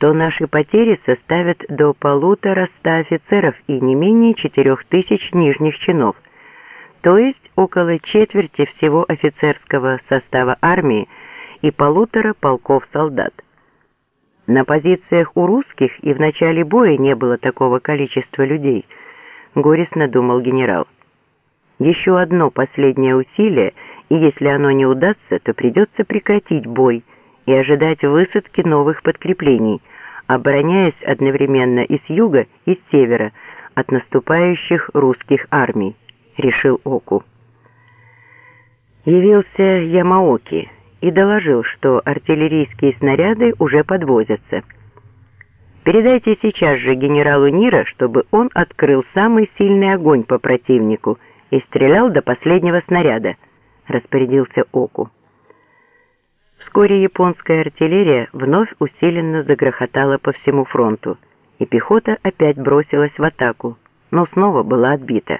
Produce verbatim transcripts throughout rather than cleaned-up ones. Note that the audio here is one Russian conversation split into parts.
то наши потери составят до полутора ста офицеров и не менее четырех тысяч нижних чинов, то есть около четверти всего офицерского состава армии и полутора полков солдат. На позициях у русских и в начале боя не было такого количества людей, горестно думал генерал. Еще одно последнее усилие, и если оно не удастся, то придется прекратить бой и ожидать высадки новых подкреплений, обороняясь одновременно и с юга, и с севера от наступающих русских армий, решил Оку. Явился Ямаоки и доложил, что артиллерийские снаряды уже подвозятся. «Передайте сейчас же генералу Нира, чтобы он открыл самый сильный огонь по противнику и стрелял до последнего снаряда», — распорядился Оку. Вскоре японская артиллерия вновь усиленно загрохотала по всему фронту, и пехота опять бросилась в атаку, но снова была отбита.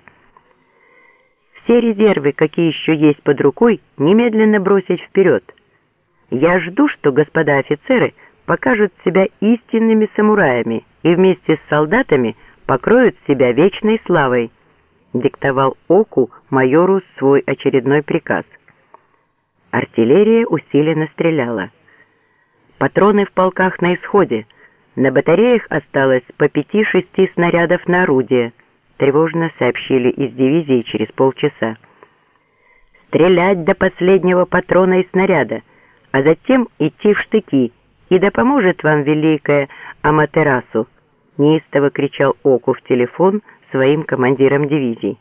«Все резервы, какие еще есть под рукой, немедленно бросить вперед. Я жду, что господа офицеры покажут себя истинными самураями и вместе с солдатами покроют себя вечной славой», — диктовал Оку майору свой очередной приказ. Артиллерия усиленно стреляла. Патроны в полках на исходе. На батареях осталось по пяти-шести снарядов на орудие, тревожно сообщили из дивизии через полчаса. «Стрелять до последнего патрона и снаряда, а затем идти в штыки, и да поможет вам великая Аматерасу», неистово кричал Оку в телефон своим командирам дивизий.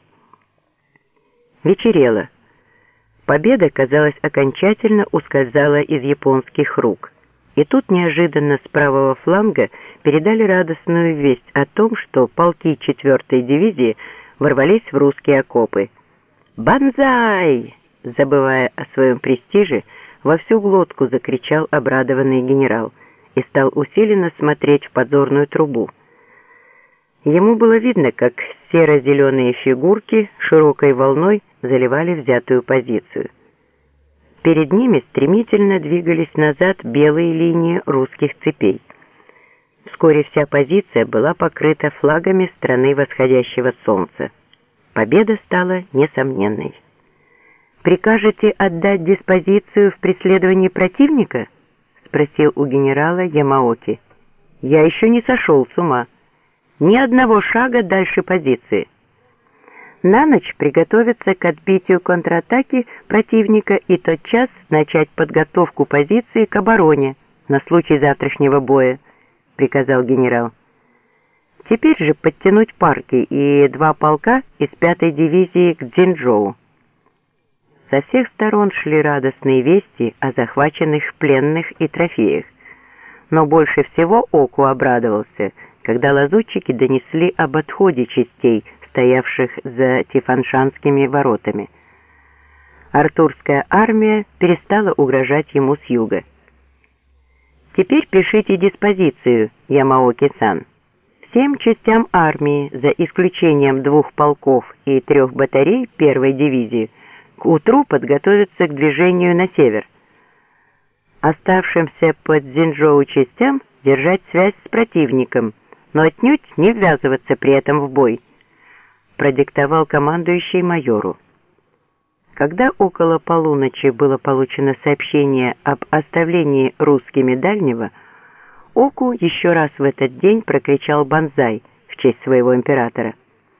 Вечерело. Победа, казалось, окончательно ускользала из японских рук. И тут неожиданно с правого фланга передали радостную весть о том, что полки четвёртой дивизии ворвались в русские окопы. «Банзай!» Забывая о своем престиже, во всю глотку закричал обрадованный генерал и стал усиленно смотреть в подзорную трубу. Ему было видно, как серо-зеленые фигурки широкой волной заливали взятую позицию. Перед ними стремительно двигались назад белые линии русских цепей. Вскоре вся позиция была покрыта флагами страны восходящего солнца. Победа стала несомненной. «Прикажете отдать диспозицию в преследовании противника?» — спросил у генерала Ямаоки. «Я еще не сошел с ума. Ни одного шага дальше позиции. На ночь приготовиться к отбитию контратаки противника и тотчас начать подготовку позиции к обороне на случай завтрашнего боя», — приказал генерал. «Теперь же подтянуть парки и два полка из пятой дивизии к Дзинчжоу». Со всех сторон шли радостные вести о захваченных пленных и трофеях, но больше всего Оку обрадовался, когда лазутчики донесли об отходе частей, стоявших за Тифаншанскими воротами. Артурская армия перестала угрожать ему с юга. «Теперь пишите диспозицию, Ямаоки-сан. Всем частям армии, за исключением двух полков и трех батарей первой дивизии, к утру подготовиться к движению на север. Оставшимся под Дзинчжоу частям держать связь с противником, но отнюдь не ввязываться при этом в бой», — продиктовал командующий майору. Когда около полуночи было получено сообщение об оставлении русскими дальнего, Оку еще раз в этот день прокричал «Банзай» в честь своего императора.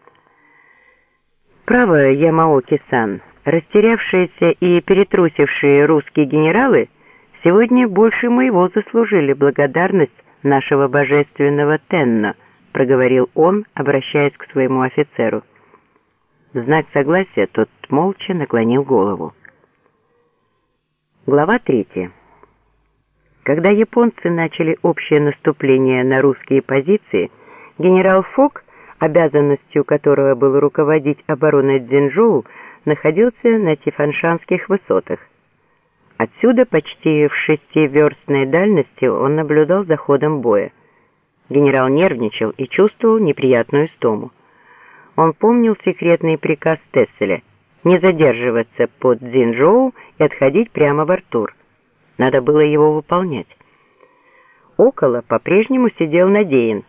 «Право, Ямаоки-сан, растерявшиеся и перетрусившие русские генералы сегодня больше моего заслужили благодарность нашего божественного Тенна», — проговорил он, обращаясь к своему офицеру. В знак согласия тот молча наклонил голову. Глава третья. Когда японцы начали общее наступление на русские позиции, генерал Фок, обязанностью которого было руководить обороной Дзинчжоу, находился на Тифаншанских высотах. Отсюда почти в шестиверстной дальности он наблюдал за ходом боя. Генерал нервничал и чувствовал неприятную истому. Он помнил секретный приказ Тесселя не задерживаться под Дзинчжоу и отходить прямо в Артур. Надо было его выполнять. около по-прежнему сидел Надеин.